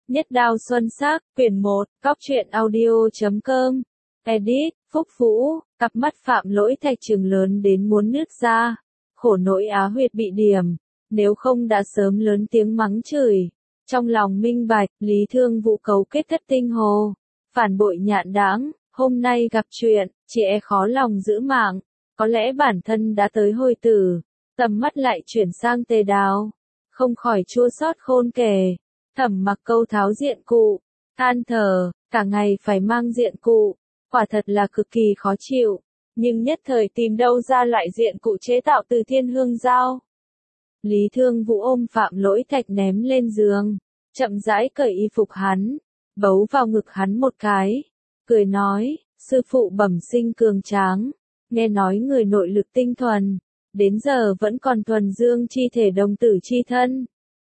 Nhất Đao Xuân Sắc, quyển 1, Cóc truyện audio.com. Edit, Phúc Vũ, cặp mắt Phạm Lỗi Thạch trừng lớn đến muốn nứt ra. Khổ nỗi á huyệt bị điểm, nếu không đã sớm lớn tiếng mắng chửi. Trong lòng minh bạch, Lý Thương Vũ cấu kết thất tinh hồ. Phản bội nhạn đãng, hôm nay gặp chuyện, chị khó lòng giữ mạng. Có lẽ bản thân đã tới hồi tử, tầm mắt lại chuyển sang Tề Đào. Không khỏi chua xót khôn kể. Thẩm Mặc Câu tháo diện cụ, than thở, cả ngày phải mang diện cụ, quả thật là cực kỳ khó chịu, nhưng nhất thời tìm đâu ra loại diện cụ chế tạo từ thiên hương giao. Lý Thương Vũ ôm Phạm Lỗi Thạch ném lên giường, chậm rãi cởi y phục hắn, bấu vào ngực hắn một cái, cười nói, sư phụ bẩm sinh cường tráng, nghe nói người nội lực tinh thuần, đến giờ vẫn còn thuần dương chi thể đồng tử chi thân.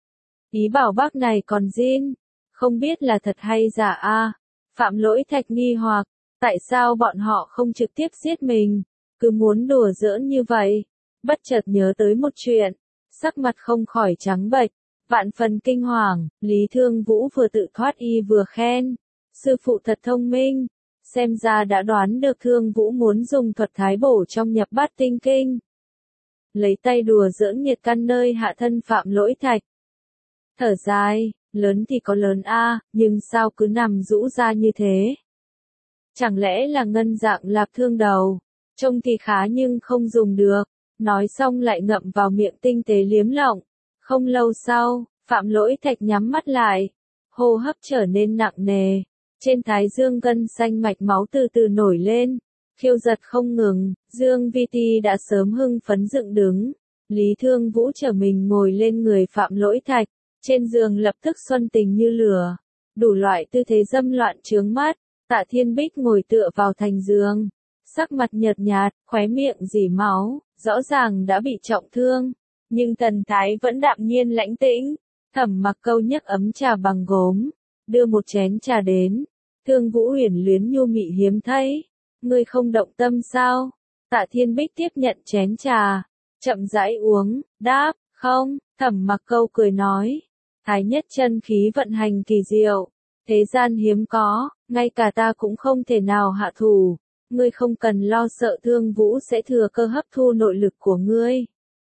Ý bảo bác này còn zin, không biết là thật hay giả a. Phạm Lỗi Thạch nghi hoặc, tại sao bọn họ không trực tiếp giết mình, cứ muốn đùa giỡn như vậy. Bất chợt nhớ tới một chuyện, sắc mặt không khỏi trắng bệch, vạn phần kinh hoàng. Lý Thương Vũ vừa tự thoát y vừa khen, sư phụ thật thông minh, xem ra đã đoán được Thương Vũ muốn dùng thuật thái bổ trong nhập bát tinh kinh. Lấy tay đùa giỡn nhiệt căn nơi hạ thân Phạm Lỗi Thạch. Thở dài, lớn thì có lớn a, nhưng sao cứ nằm rũ ra như thế? Chẳng lẽ là ngân dạng lạp thương đầu, trông thì khá nhưng không dùng được, nói xong lại ngậm vào miệng tinh tế liếm lọng. Không lâu sau, Phạm Lỗi Thạch nhắm mắt lại, hô hấp trở nên nặng nề, trên thái dương gân xanh mạch máu từ từ nổi lên, khiêu giật không ngừng. Dương Vi Ti đã sớm hưng phấn dựng đứng, Lý Thương Vũ trở mình ngồi lên người Phạm Lỗi Thạch. Trên giường lập tức xuân tình như lửa, đủ loại tư thế dâm loạn chướng mắt. Tạ Thiên Bích ngồi tựa vào thành giường, sắc mặt nhợt nhạt, khóe miệng rỉ máu, rõ ràng đã bị trọng thương, nhưng thần thái vẫn đạm nhiên lãnh tĩnh. Thẩm Mặc Câu nhấc ấm trà bằng gốm, đưa một chén trà đến. Thương Vũ huyền luyến nhu mị hiếm thấy, ngươi không động tâm sao? Tạ Thiên Bích tiếp nhận chén trà, chậm rãi uống, đáp, không. Thẩm Mặc Câu cười nói, thái nhất chân khí vận hành kỳ diệu, thế gian hiếm có, ngay cả ta cũng không thể nào hạ thủ, ngươi không cần lo sợ Thương Vũ sẽ thừa cơ hấp thu nội lực của ngươi.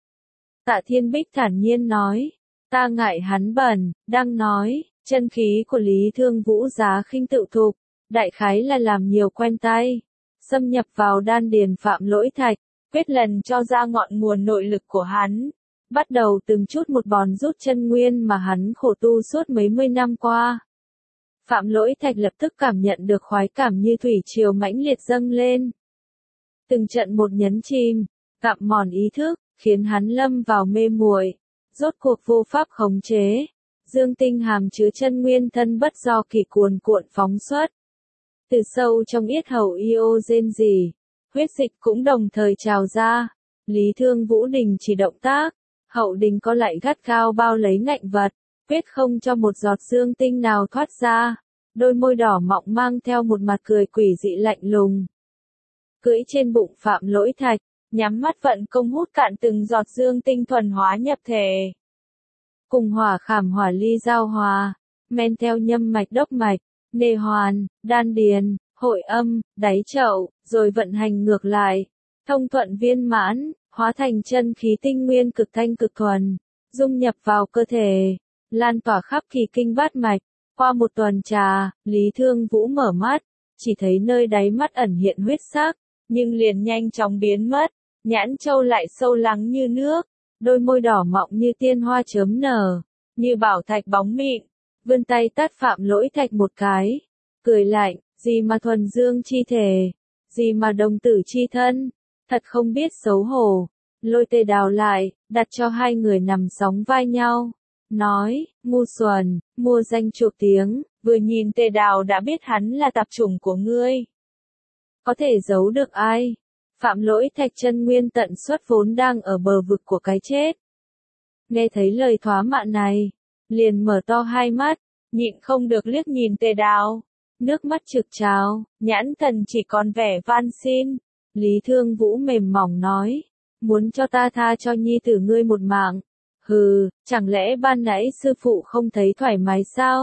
Tạ Thiên Bích thản nhiên nói, ta ngại hắn bẩn, đang nói, chân khí của Lý Thương Vũ giá khinh tự thục, đại khái là làm nhiều quen tay, xâm nhập vào đan điền Phạm Lỗi Thạch, quyết lần cho ra ngọn nguồn nội lực của hắn. Bắt đầu từng chút một bòn rút chân nguyên mà hắn khổ tu suốt mấy mươi năm qua. Phạm Lỗi Thạch lập tức cảm nhận được khoái cảm như thủy triều mãnh liệt dâng lên. Từng trận một nhấn chìm, gặm mòn ý thức, khiến hắn lâm vào mê muội, rốt cuộc vô pháp khống chế. Dương tinh hàm chứa chân nguyên thân bất do kỳ cuồn cuộn phóng xuất. Từ sâu trong yết hầu yêu rên rỉ, huyết dịch cũng đồng thời trào ra. Lý Thương Vũ đình chỉ động tác. Hậu đình có lại gắt gao bao lấy ngạnh vật, quyết không cho một giọt dương tinh nào thoát ra. Đôi môi đỏ mọng mang theo một mặt cười quỷ dị lạnh lùng. Cưỡi trên bụng Phạm Lỗi Thạch, nhắm mắt vận công hút cạn từng giọt dương tinh thuần hóa nhập thể. Cùng hỏa khảm hỏa ly giao hòa, men theo nhâm mạch đốc mạch, nề hoàn, đan điền, hội âm, đáy chậu, rồi vận hành ngược lại. Thông thuận viên mãn, hóa thành chân khí tinh nguyên cực thanh cực thuần, dung nhập vào cơ thể, lan tỏa khắp kỳ kinh bát mạch. Qua một tuần trà, Lý Thương Vũ mở mắt, chỉ thấy nơi đáy mắt ẩn hiện huyết sắc, nhưng liền nhanh chóng biến mất, nhãn châu lại sâu lắng như nước, đôi môi đỏ mọng như tiên hoa chớm nở, như bảo thạch bóng mịn, vươn tay tát Phạm Lỗi Thạch một cái, cười lạnh, gì mà thuần dương chi thể, gì mà đồng tử chi thân. Thật không biết xấu hổ, lôi Tề Đào lại, đặt cho hai người nằm sóng vai nhau, nói, ngu xuẩn, mua danh chuộc tiếng, vừa nhìn Tề Đào đã biết hắn là tạp chủng của ngươi. Có thể giấu được ai? Phạm Lỗi Thạch chân nguyên tận xuất vốn đang ở bờ vực của cái chết. Nghe thấy lời thóa mạ này, liền mở to hai mắt, nhịn không được liếc nhìn Tề Đào, nước mắt trực trào, nhãn thần chỉ còn vẻ van xin. Lý Thương Vũ mềm mỏng nói, muốn cho ta tha cho nhi tử ngươi một mạng. Hừ, chẳng lẽ ban nãy sư phụ không thấy thoải mái sao?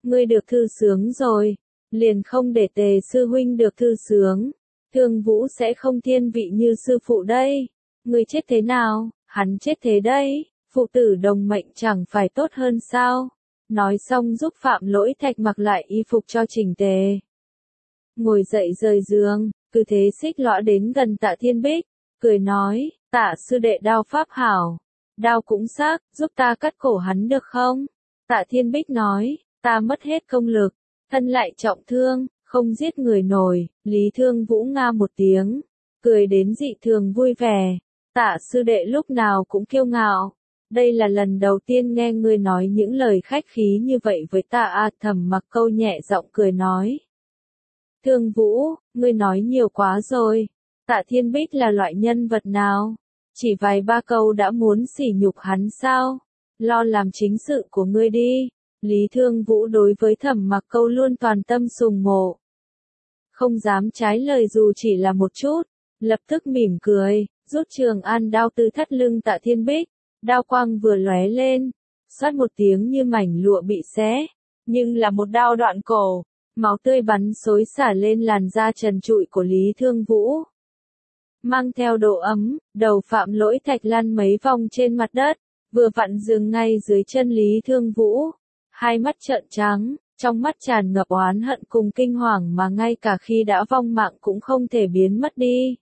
ngươi được thư sướng rồi, liền không để Tề sư huynh được thư sướng. Thương Vũ sẽ không thiên vị như sư phụ đây. Ngươi chết thế nào, hắn chết thế đây, phụ tử đồng mệnh chẳng phải tốt hơn sao? Nói xong giúp Phạm Lỗi Thạch mặc lại y phục cho chỉnh tề. Ngồi dậy rời giường, cứ thế xích lõa đến gần Tạ Thiên Bích, cười nói, Tạ sư đệ đao pháp hảo, đao cũng sắc, giúp ta cắt cổ hắn được không? Tạ Thiên Bích nói, ta mất hết công lực, thân lại trọng thương, không giết người nổi. Lý Thương Vũ nga một tiếng, cười đến dị thường vui vẻ. Tạ sư đệ lúc nào cũng kiêu ngạo, đây là lần đầu tiên nghe ngươi nói những lời khách khí như vậy với ta à. Thẩm Mặc Câu nhẹ giọng cười nói. Thương Vũ, ngươi nói nhiều quá rồi. Tạ Thiên Bích là loại nhân vật nào? Chỉ vài ba câu đã muốn sỉ nhục hắn sao? Lo làm chính sự của ngươi đi. Lý Thương Vũ đối với Thẩm Mặc Câu luôn toàn tâm sùng mộ. Không dám trái lời dù chỉ là một chút, lập tức mỉm cười, rút Trường An đao từ thắt lưng Tạ Thiên Bích, đao quang vừa lóe lên, xoát một tiếng như mảnh lụa bị xé, nhưng là một đao đoạn cổ, máu tươi bắn xối xả lên làn da trần trụi của Lý Thương Vũ. Mang theo độ ấm, đầu Phạm Lỗi Thạch lăn mấy vòng trên mặt đất, vừa vặn dừng ngay dưới chân Lý Thương Vũ, hai mắt trợn trắng. Trong mắt tràn ngập oán hận cùng kinh hoàng mà ngay cả khi đã vong mạng cũng không thể biến mất đi.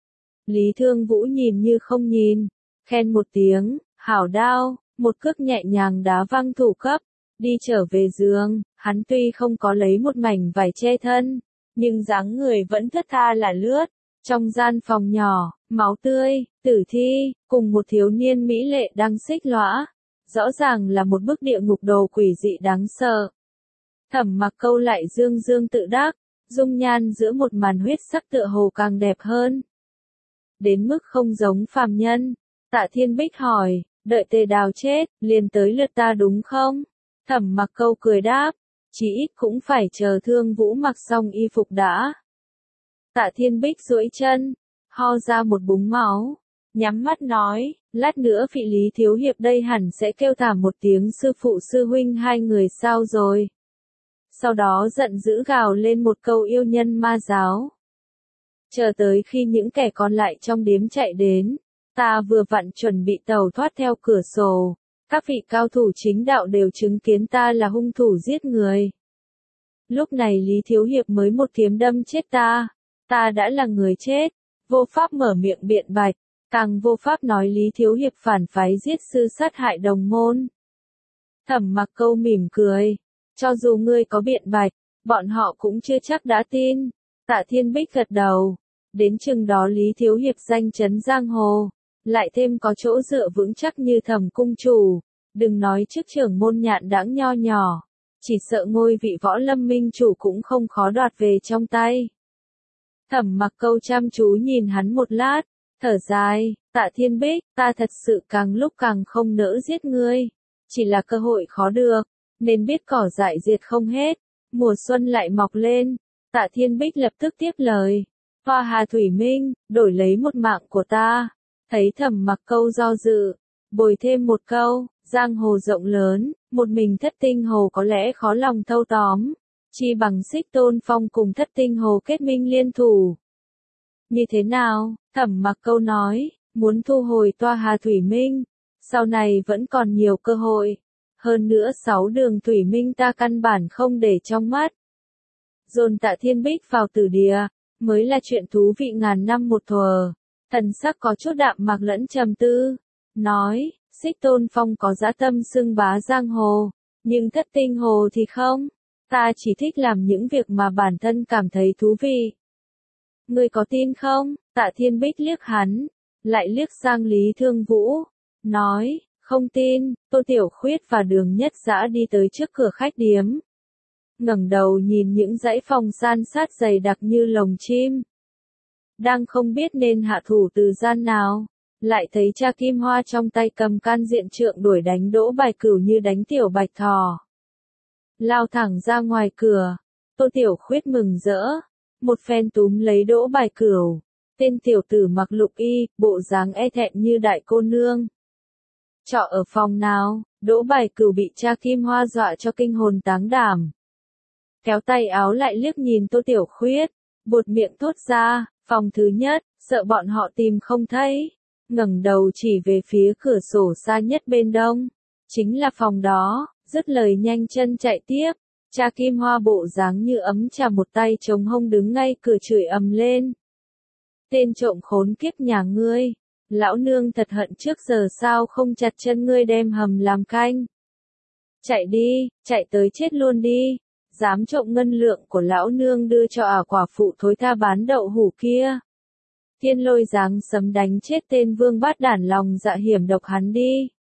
Lý Thương Vũ nhìn như không nhìn, khen một tiếng, hảo đao, một cước nhẹ nhàng đá văng thủ cấp, đi trở về giường. Hắn tuy không có lấy một mảnh vải che thân, nhưng dáng người vẫn thướt tha là lướt. Trong gian phòng nhỏ, máu tươi, tử thi, cùng một thiếu niên mỹ lệ đang xích lõa, rõ ràng là một bức địa ngục đồ quỷ dị đáng sợ. Thẩm Mặc Câu lại dương dương tự đắc, dung nhan giữa một màn huyết sắc tựa hồ càng đẹp hơn. Đến mức không giống phàm nhân. Tạ Thiên Bích hỏi, đợi Tề Đào chết, liền tới lượt ta đúng không? Thẩm Mặc Câu cười đáp, chỉ ít cũng phải chờ Thương Vũ mặc xong y phục đã. Tạ Thiên Bích duỗi chân, ho ra một búng máu, nhắm mắt nói, lát nữa vị Lý thiếu hiệp đây hẳn sẽ kêu thảm một tiếng sư phụ sư huynh hai người sao rồi. Sau đó giận dữ gào lên một câu yêu nhân ma giáo. Chờ tới khi những kẻ còn lại trong điếm chạy đến, ta vừa vặn chuẩn bị tàu thoát theo cửa sổ, các vị cao thủ chính đạo đều chứng kiến ta là hung thủ giết người. Lúc này Lý thiếu hiệp mới một kiếm đâm chết ta đã là người chết. Vô pháp mở miệng biện bạch, càng vô pháp nói Lý thiếu hiệp phản phái giết sư sát hại đồng môn. Thẩm Mặc Câu mỉm cười, cho dù ngươi có biện bạch, bọn họ cũng chưa chắc đã tin. Tạ Thiên Bích gật đầu, đến chừng đó Lý thiếu hiệp danh chấn giang hồ, lại thêm có chỗ dựa vững chắc như Thẩm cung chủ, đừng nói chức trưởng môn Nhạn Đãng nho nhỏ, chỉ sợ ngôi vị Võ Lâm minh chủ cũng không khó đoạt về trong tay. Thẩm Mặc Câu chăm chú nhìn hắn một lát, thở dài, Tạ Thiên Bích, ta thật sự càng lúc càng không nỡ giết ngươi, chỉ là cơ hội khó được, nên biết cỏ dại diệt không hết, mùa xuân lại mọc lên. Tạ Thiên Bích lập tức tiếp lời, Hoa Hà Thủy Minh, đổi lấy một mạng của ta. Thấy Thẩm Mặc Câu do dự, bồi thêm một câu, giang hồ rộng lớn, một mình Thất Tinh Hồ có lẽ khó lòng thâu tóm, chi bằng Xích Tôn Phong cùng Thất Tinh Hồ kết minh liên thủ. Như thế nào? Thẩm Mặc Câu nói, muốn thu hồi Hoa Hà Thủy Minh, sau này vẫn còn nhiều cơ hội. Hơn nữa 6 đường thủy minh ta căn bản không để trong mắt. Dồn Tạ Thiên Bích vào tử địa, mới là chuyện thú vị ngàn năm một thuở. Thần sắc có chút đạm mạc lẫn trầm tư, nói, Xích Tôn Phong có dã tâm xưng bá giang hồ, nhưng Thất Tinh Hồ thì không. Ta chỉ thích làm những việc mà bản thân cảm thấy thú vị. Ngươi có tin không? Tạ Thiên Bích liếc hắn, lại liếc sang Lý Thương Vũ, nói, không tin. Tô Tiểu Khuyết và Đường Nhất Dã đi tới trước cửa khách điếm, ngẩng đầu nhìn những dãy phòng san sát dày đặc như lồng chim, đang không biết nên hạ thủ từ gian nào, lại thấy cha Kim Hoa trong tay cầm can diện trượng đuổi đánh Đỗ Bài Cửu như đánh tiểu bạch thỏ, lao thẳng ra ngoài cửa. Tô Tiểu Khuyết mừng rỡ, một phen túm lấy Đỗ Bài Cửu, tên tiểu tử mặc lục y, bộ dáng e thẹn như đại cô nương. Trọ ở phòng nào? Đỗ Bài Cửu bị cha Kim Hoa dọa cho kinh hồn táng đảm. kéo tay áo lại liếc nhìn Tô Tiểu Khuyết, buột miệng thốt ra, phòng thứ nhất, sợ bọn họ tìm không thấy, ngẩng đầu chỉ về phía cửa sổ xa nhất bên đông, chính là phòng đó, dứt lời nhanh chân chạy tiếp. Cha Kim Hoa bộ dáng như ấm trà một tay chống hông đứng ngay cửa chửi ầm lên. Tên trộm khốn kiếp nhà ngươi, lão nương thật hận trước giờ sao không chặt chân ngươi đem hầm làm canh. Chạy đi, chạy tới chết luôn đi, dám trộm ngân lượng của lão nương đưa cho quả phụ thối tha bán đậu hủ kia. Thiên Lôi giáng sấm đánh chết tên vương bát đản lòng dạ hiểm độc hắn đi.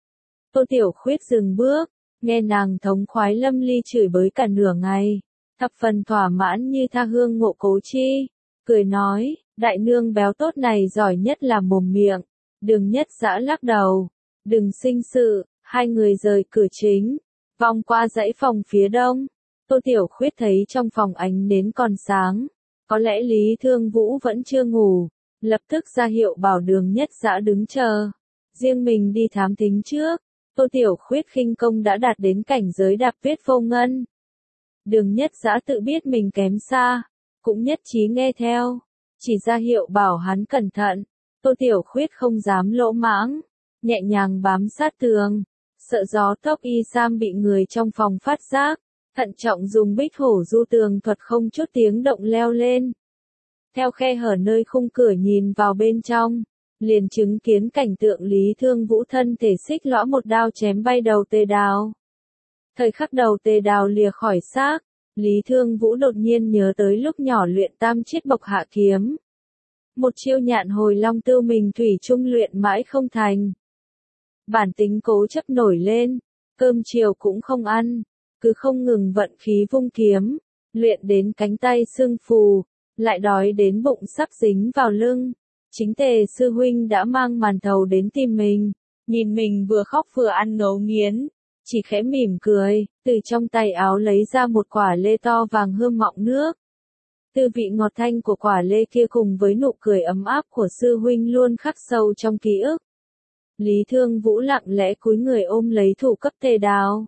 Tô Tiểu Khuyết dừng bước, nghe nàng thống khoái lâm ly chửi bới cả nửa ngày, thập phần thỏa mãn như tha hương ngộ cố chi, cười nói, đại nương béo tốt này giỏi nhất là mồm miệng. Đường Nhất Dã lắc đầu, đừng sinh sự, hai người rời cửa chính, vòng qua dãy phòng phía đông. Tô Tiểu Khuyết thấy trong phòng ánh nến còn sáng, có lẽ Lý Thương Vũ vẫn chưa ngủ, lập tức ra hiệu bảo Đường Nhất Dã đứng chờ, riêng mình đi thám thính trước. Tô Tiểu Khuyết khinh công đã đạt đến cảnh giới đạp tuyết vô ngân. Đường Nhất Dã tự biết mình kém xa, cũng nhất trí nghe theo, chỉ ra hiệu bảo hắn cẩn thận. Tô Tiểu Khuyết không dám lỗ mãng, nhẹ nhàng bám sát tường, sợ gió tóc y sam bị người trong phòng phát giác, thận trọng dùng bích hổ du tường thuật không chút tiếng động leo lên. Theo khe hở nơi khung cửa nhìn vào bên trong, liền chứng kiến cảnh tượng Lý Thương Vũ thân thể xích lõa một đao chém bay đầu Tề Đào. Thời khắc đầu Tề Đào lìa khỏi xác, Lý Thương Vũ đột nhiên nhớ tới lúc nhỏ luyện tam chiết bộc hạ kiếm. Một chiêu nhạn hồi long tiêu mình thủy chung luyện mãi không thành. Bản tính cố chấp nổi lên, cơm chiều cũng không ăn, cứ không ngừng vận khí vung kiếm, luyện đến cánh tay sưng phù, lại đói đến bụng sắp dính vào lưng. Chính Tề sư huynh đã mang màn thầu đến tìm mình, nhìn mình vừa khóc vừa ăn ngấu nghiến, chỉ khẽ mỉm cười, từ trong tay áo lấy ra một quả lê to vàng hương mọng nước. Tư vị ngọt thanh của quả lê kia cùng với nụ cười ấm áp của sư huynh luôn khắc sâu trong ký ức. Lý Thương Vũ lặng lẽ cúi người ôm lấy thủ cấp Tề Đào.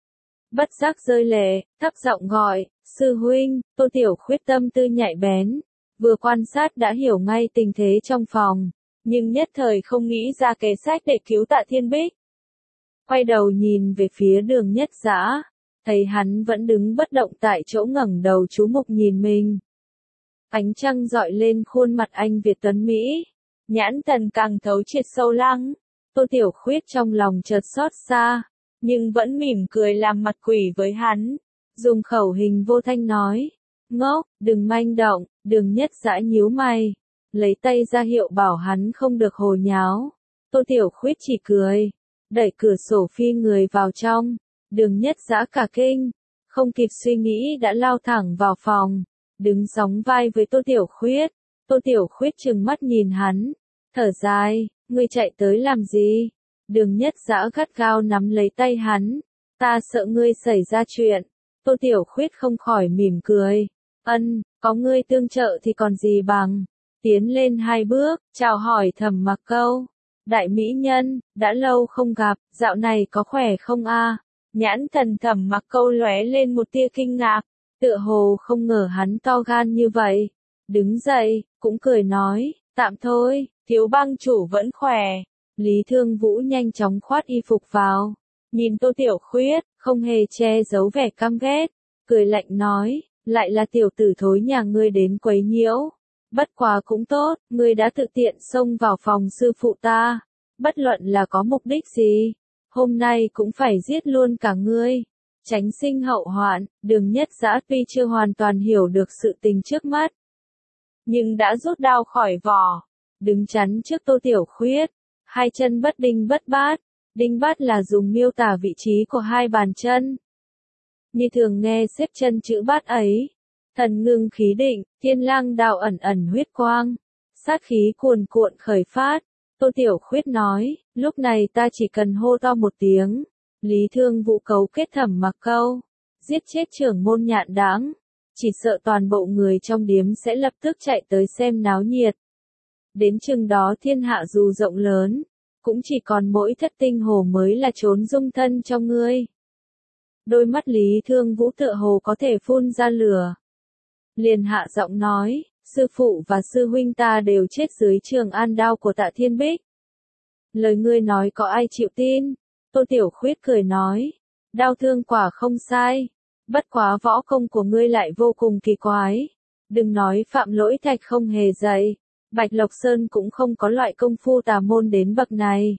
Bất giác rơi lệ, thấp giọng gọi, sư huynh. Tô Tiểu Khuyết tâm tư nhạy bén, vừa quan sát đã hiểu ngay tình thế trong phòng, nhưng nhất thời không nghĩ ra kế sách để cứu Tạ Thiên Bích. Quay đầu nhìn về phía Đường Nhất Dã, thấy hắn vẫn đứng bất động tại chỗ ngẩng đầu chú mục nhìn mình. Ánh trăng dọi lên khuôn mặt anh Việt tuấn Mỹ, nhãn thần càng thấu triệt sâu lắng. Tô Tiểu Khuyết trong lòng chợt xót xa, nhưng vẫn mỉm cười làm mặt quỷ với hắn, dùng khẩu hình vô thanh nói, ngốc, đừng manh động. Đường Nhất Dã nhíu mày, lấy tay ra hiệu bảo hắn không được hồ nháo. Tô Tiểu Khuyết chỉ cười, đẩy cửa sổ phi người vào trong. Đường Nhất Dã cả kinh, không kịp suy nghĩ đã lao thẳng vào phòng, đứng sóng vai với Tô Tiểu Khuyết. Tô Tiểu Khuyết trừng mắt nhìn hắn, thở dài, ngươi chạy tới làm gì? Đường Nhất Dã gắt gao nắm lấy tay hắn, ta sợ ngươi xảy ra chuyện. Tô Tiểu Khuyết không khỏi mỉm cười, có ngươi tương trợ thì còn gì bằng. Tiến lên hai bước, chào hỏi Thẩm Mặc Câu. Đại mỹ nhân, đã lâu không gặp, dạo này có khỏe không a? Nhãn thần Thẩm Mặc Câu lóe lên một tia kinh ngạc, tựa hồ không ngờ hắn to gan như vậy. Đứng dậy, cũng cười nói, tạm thôi, thiếu bang chủ vẫn khỏe. Lý Thương Vũ nhanh chóng khoát y phục vào, nhìn Tô Tiểu Khuyết, không hề che giấu vẻ căm ghét, cười lạnh nói, lại là tiểu tử thối nhà ngươi đến quấy nhiễu. Bất quá cũng tốt, ngươi đã tự tiện xông vào phòng sư phụ ta, bất luận là có mục đích gì, hôm nay cũng phải giết luôn cả ngươi, tránh sinh hậu hoạn. Đường Nhất Dã tuy chưa hoàn toàn hiểu được sự tình trước mắt, nhưng đã rút đao khỏi vỏ, đứng chắn trước Tô Tiểu Khuyết, hai chân bất đinh bất bát. Đinh bát là dùng miêu tả vị trí của hai bàn chân. Như thường nghe xếp chân chữ bát ấy, thần ngưng khí định, thiên lang đao ẩn ẩn huyết quang, sát khí cuồn cuộn khởi phát. Tô Tiểu Khuyết nói, lúc này ta chỉ cần hô to một tiếng, Lý Thương Vũ cấu kết Thẩm Mặc Câu, giết chết trưởng môn Nhạn Đãng, chỉ sợ toàn bộ người trong điếm sẽ lập tức chạy tới xem náo nhiệt. Đến chừng đó thiên hạ dù rộng lớn, cũng chỉ còn mỗi Thất Tinh Hồ mới là trốn dung thân cho ngươi. Đôi mắt Lý Thương Vũ tựa hồ có thể phun ra lửa. Liền hạ giọng nói, sư phụ và sư huynh ta đều chết dưới trường an đao của Tạ Thiên Bích. Lời ngươi nói có ai chịu tin? Tô Tiểu Khuyết cười nói, đao thương quả không sai. Bất quá võ công của ngươi lại vô cùng kỳ quái. Đừng nói Phạm Lỗi Thạch không hề dạy, Bạch Lộc Sơn cũng không có loại công phu tà môn đến bậc này.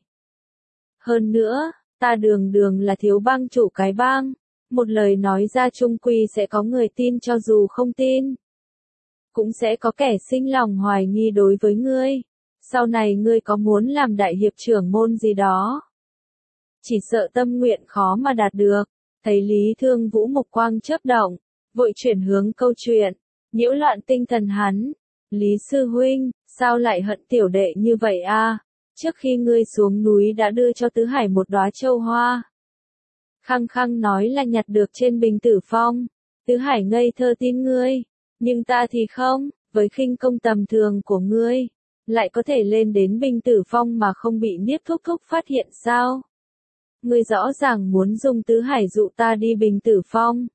Hơn nữa, ta đường đường là thiếu bang chủ cái bang, một lời nói ra chung quy sẽ có người tin cho dù không tin. Cũng sẽ có kẻ sinh lòng hoài nghi đối với ngươi. Sau này ngươi có muốn làm đại hiệp trưởng môn gì đó, chỉ sợ tâm nguyện khó mà đạt được. Thấy Lý Thương Vũ mục quang chớp động, vội chuyển hướng câu chuyện, nhiễu loạn tinh thần hắn. Lý sư huynh, sao lại hận tiểu đệ như vậy a? Trước khi ngươi xuống núi đã đưa cho Tứ Hải một đóa châu hoa. Khăng khăng nói là nhặt được trên Bình Tử Phong. Tứ Hải ngây thơ tin ngươi, nhưng ta thì không, với khinh công tầm thường của ngươi, lại có thể lên đến Bình Tử Phong mà không bị Niếp Thúc Thúc phát hiện sao? Ngươi rõ ràng muốn dùng Tứ Hải dụ ta đi Bình Tử Phong,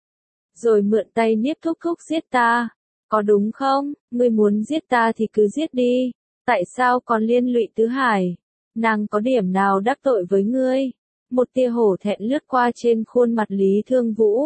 rồi mượn tay Niếp Thúc Thúc giết ta, có đúng không? Ngươi muốn giết ta thì cứ giết đi, tại sao còn liên lụy Tứ Hải? Nàng có điểm nào đắc tội với ngươi? Một tia hổ thẹn lướt qua trên khuôn mặt Lý Thương Vũ.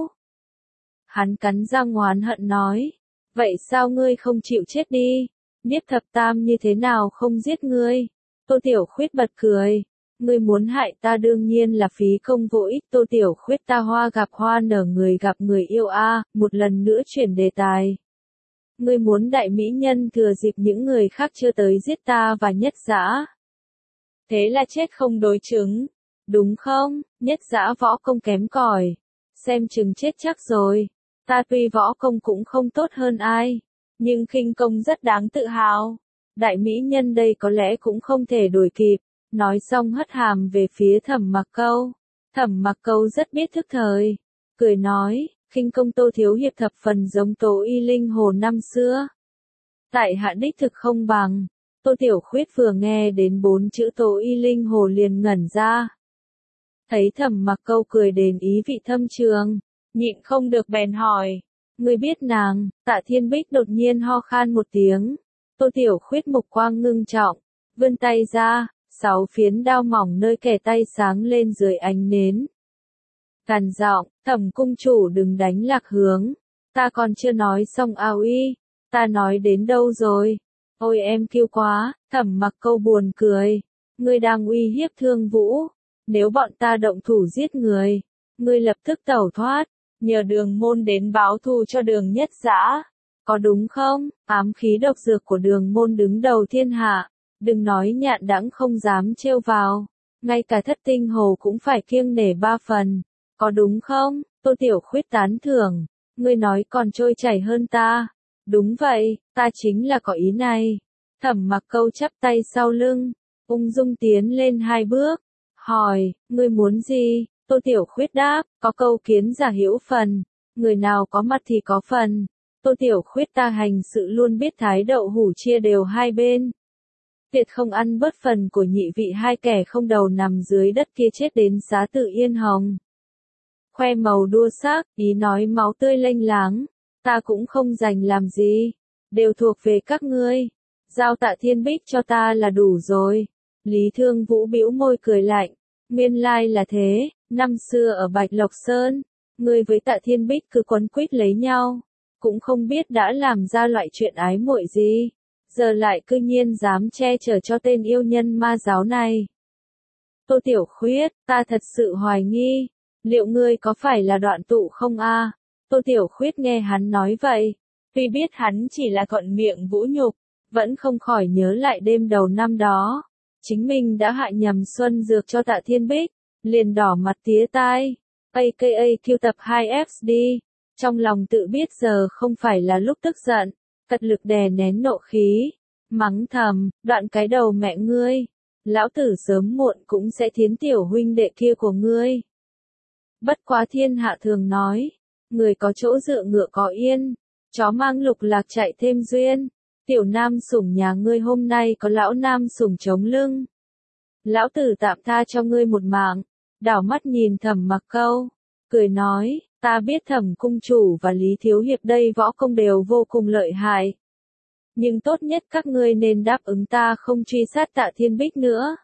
Hắn cắn răng oán hận nói, vậy sao ngươi không chịu chết đi? Niếp Thập Tam như thế nào không giết ngươi? Tô Tiểu Khuyết bật cười, ngươi muốn hại ta đương nhiên là phí công vô ích. Tô Tiểu Khuyết, ta hoa gặp hoa nở người gặp người yêu a. Một lần nữa chuyển đề tài. Ngươi muốn đại mỹ nhân thừa dịp những người khác chưa tới giết ta và Nhất Dã. Thế là chết không đối chứng, đúng không? Nhất Dã võ công kém cỏi, xem chừng chết chắc rồi. Ta tuy võ công cũng không tốt hơn ai, nhưng khinh công rất đáng tự hào. Đại mỹ nhân đây có lẽ cũng không thể đuổi kịp. Nói xong hất hàm về phía Thẩm Mặc Câu. Thẩm Mặc Câu rất biết thức thời, cười nói, khinh công Tô thiếu hiệp thập phần giống Tố Y Linh Hồ năm xưa. Tại hạ đích thực không bằng. Tô Tiểu Khuyết vừa nghe đến 4 chữ Tố Y Linh Hồ liền ngẩn ra. Thấy Thẩm Mặc Câu cười đến ý vị thâm trường, nhịn không được bèn hỏi, ngươi biết nàng? Tạ Thiên Bích đột nhiên ho khan một tiếng. Tô Tiểu Khuyết mục quang ngưng trọng, vươn tay ra, 6 phiến đao mỏng nơi kẻ tay sáng lên dưới ánh nến. Gằn giọng, Thẩm cung chủ đừng đánh lạc hướng, ta còn chưa nói xong ao y, ta nói đến đâu rồi? Ôi em kiêu quá. Thẩm Mặc Câu buồn cười, ngươi đang uy hiếp Thương Vũ, nếu bọn ta động thủ giết người, ngươi lập tức tẩu thoát, nhờ Đường môn đến báo thù cho Đường Nhất Dã, có đúng không? Ám khí độc dược của Đường môn đứng đầu thiên hạ, đừng nói nhạn đãng không dám trêu vào, ngay cả Thất Tinh Hồ cũng phải kiêng nể 3 phần, có đúng không? Tô Tiểu Khuyết tán thưởng, ngươi nói còn trôi chảy hơn ta. Đúng vậy, ta chính là có ý này. Thẩm Mặc Câu chắp tay sau lưng, ung dung tiến lên 2 bước, hỏi, ngươi muốn gì? Tô Tiểu Khuyết đáp, có câu kiến giả hữu phần, người nào có mặt thì có phần. Tô Tiểu Khuyết, ta hành sự luôn biết thái đậu hủ chia đều hai bên, tuyệt không ăn bớt phần của nhị vị hai kẻ không đầu nằm dưới đất kia chết đến xá tự Yên Hồng. Khoe màu đua xác, ý nói máu tươi lênh láng, ta cũng không dành làm gì, đều thuộc về các ngươi. Giao Tạ Thiên Bích cho ta là đủ rồi. Lý Thương Vũ bĩu môi cười lạnh, nguyên lai là thế, năm xưa ở Bạch Lộc Sơn, ngươi với Tạ Thiên Bích cứ quấn quýt lấy nhau, cũng không biết đã làm ra loại chuyện ái muội gì, giờ lại cư nhiên dám che chở cho tên yêu nhân ma giáo này. Tô Tiểu Khuyết, ta thật sự hoài nghi, liệu ngươi có phải là Đoạn Tụ không a? Tô Tiểu Khuyết nghe hắn nói vậy, tuy biết hắn chỉ là thuận miệng vũ nhục, vẫn không khỏi nhớ lại đêm đầu năm đó, chính mình đã hạ nhầm xuân dược cho Tạ Thiên Bích, liền đỏ mặt tía tai. AKA Q tập 2FD, trong lòng tự biết giờ không phải là lúc tức giận, cật lực đè nén nộ khí, mắng thầm, đoạn cái đầu mẹ ngươi, lão tử sớm muộn cũng sẽ thiến tiểu huynh đệ kia của ngươi. Bất quá thiên hạ thường nói, người có chỗ dựa ngựa có yên, chó mang lục lạc chạy thêm duyên, tiểu nam sủng nhà ngươi hôm nay có lão nam sủng chống lưng. Lão tử tạm tha cho ngươi một mạng. Đảo mắt nhìn Thẩm Mặc Câu, cười nói, ta biết Thẩm cung chủ và Lý Thiếu Hiệp đây võ công đều vô cùng lợi hại. Nhưng tốt nhất các ngươi nên đáp ứng ta không truy sát Tạ Thiên Bích nữa.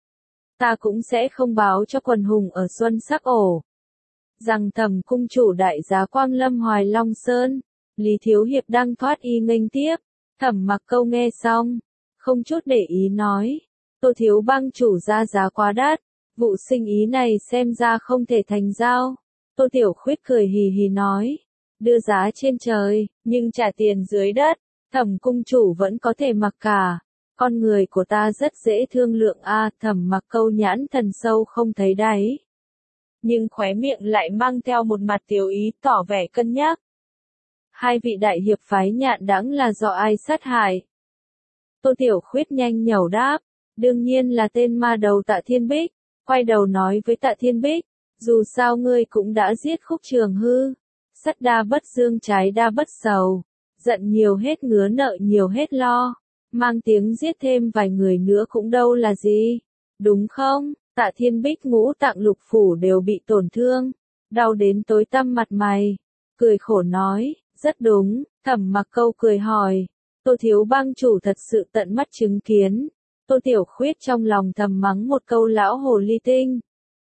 Ta cũng sẽ không báo cho quần hùng ở Xuân Sắc Ổ rằng Thẩm cung chủ đại giá Quang Lâm Hoài Long Sơn. Lý Thiếu Hiệp đang thoát y nghênh tiếp. Thẩm Mặc Câu nghe xong, không chút để ý nói, Tô thiếu bang chủ ra giá quá đắt, vụ sinh ý này xem ra không thể thành giao. Tô Tiểu Khuyết cười hì hì nói, đưa giá trên trời, nhưng trả tiền dưới đất. Thẩm cung chủ vẫn có thể mặc cả. Con người của ta rất dễ thương lượng a. Thẩm Mặc Câu nhãn thần sâu không thấy đáy, nhưng khóe miệng lại mang theo một mặt tiểu ý tỏ vẻ cân nhắc. Hai vị đại hiệp phái Nhạn Đãng là do ai sát hại? Tô Tiểu Khuyết nhanh nhẩu đáp, đương nhiên là tên ma đầu Tạ Thiên Bích. Quay đầu nói với Tạ Thiên Bích, dù sao ngươi cũng đã giết Khúc Trường Hư. Sắt đa bất dương trái đa bất sầu, giận nhiều hết ngứa nợ nhiều hết lo, mang tiếng giết thêm vài người nữa cũng đâu là gì, đúng không? Tạ Thiên Bích ngũ tạng lục phủ đều bị tổn thương, đau đến tối tăm mặt mày, cười khổ nói, rất đúng. Thẩm Mặc Câu cười hỏi, Tô thiếu bang chủ thật sự tận mắt chứng kiến. Tô Tiểu Khuyết trong lòng thầm mắng một câu lão hồ ly tinh,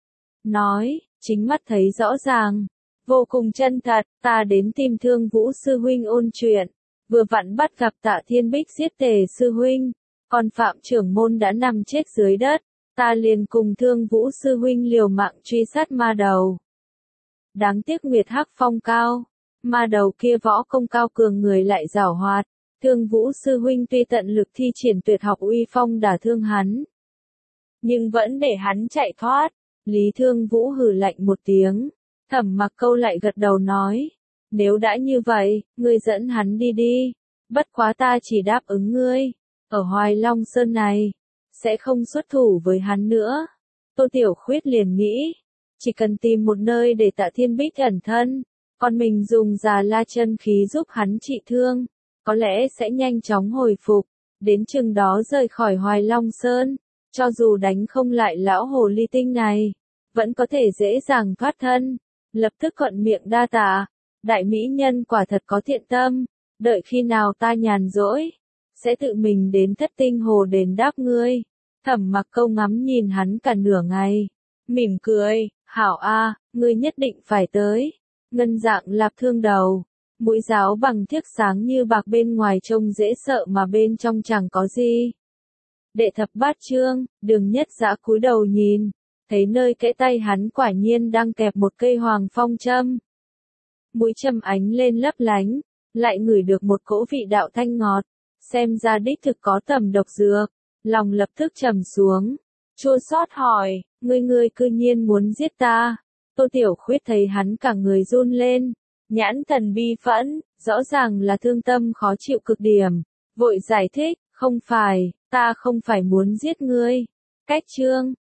nói, chính mắt thấy rõ ràng, vô cùng chân thật, ta đến tìm Thương Vũ sư huynh ôn chuyện, vừa vặn bắt gặp Tạ Thiên Bích giết Tề sư huynh, còn Phạm trưởng môn đã nằm chết dưới đất, ta liền cùng Thương Vũ sư huynh liều mạng truy sát ma đầu. Đáng tiếc Nguyệt Hắc Phong cao, ma đầu kia võ công cao cường người lại giảo hoạt. Thương Vũ sư huynh tuy tận lực thi triển tuyệt học uy phong đả thương hắn, nhưng vẫn để hắn chạy thoát. Lý Thương Vũ hừ lạnh một tiếng. Thẩm Mặc Câu lại gật đầu nói, nếu đã như vậy, ngươi dẫn hắn đi đi. Bất quá ta chỉ đáp ứng ngươi, ở Hoài Long Sơn này, sẽ không xuất thủ với hắn nữa. Tô Tiểu Khuyết liền nghĩ, chỉ cần tìm một nơi để Tạ Thiên Bích ẩn thân, còn mình dùng Già La chân khí giúp hắn trị thương, có lẽ sẽ nhanh chóng hồi phục, đến chừng đó rời khỏi Hoài Long Sơn, cho dù đánh không lại lão hồ ly tinh này, vẫn có thể dễ dàng thoát thân. Lập tức thuận miệng đa tạ, đại mỹ nhân quả thật có thiện tâm, đợi khi nào ta nhàn rỗi, sẽ tự mình đến Thất Tinh Hồ đền đáp ngươi. Thẩm Mặc Câu ngắm nhìn hắn cả nửa ngày, mỉm cười, hảo a, ngươi nhất định phải tới. Ngân dạng lạp thương đầu, mũi giáo bằng thiếc sáng như bạc, bên ngoài trông dễ sợ mà bên trong chẳng có gì. Đệ thập bát chương, Đường Nhất Dã cúi đầu nhìn, thấy nơi kẽ tay hắn quả nhiên đang kẹp một cây hoàng phong châm. Mũi châm ánh lên lấp lánh, lại ngửi được một cỗ vị đạo thanh ngọt, xem ra đích thực có tầm độc dược, lòng lập tức trầm xuống, chua xót hỏi, ngươi cư nhiên muốn giết ta? Tô Tiểu Khuyết thấy hắn cả người run lên, nhãn thần bi phẫn, rõ ràng là thương tâm khó chịu cực điểm, vội giải thích, không phải, ta không phải muốn giết ngươi. Cách chương